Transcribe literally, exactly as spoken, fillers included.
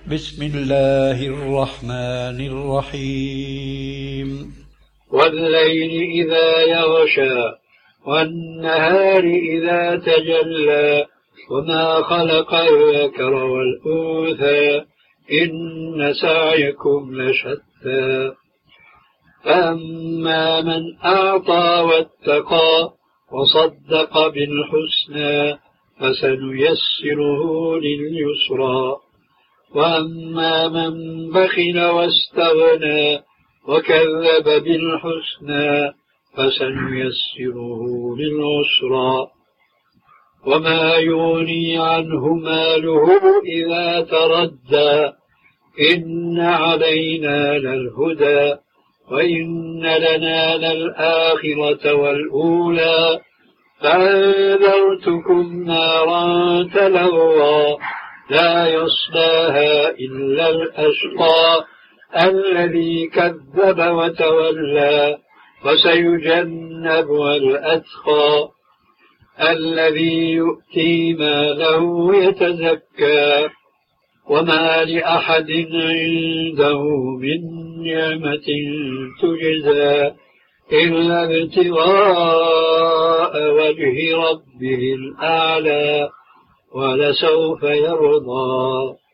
بسم الله الرحمن الرحيم والليل إذا يغشى والنهار إذا تجلى وما خلق الذكر والأنثى إن سعيكم لشتى فأما من أعطى واتقى وصدق بالحسنى فسنيسره لليسرى وأما من بخل واستغنى وكذب بالحسنى فسنيسره للعسرى وما يغني عنه ماله إذا تردى إن علينا للهدى وإن لنا للآخرة والأولى فأنذرتكم نارا تلظى لا يصلاها إلا الأشقى الذي كذب وتولى وسيجنبها الأتقى الذي يؤتي ماله يتزكى وما لأحد عنده من نعمة تجزى إلا ابتغاء وجه ربه الأعلى ولسوف يرضى.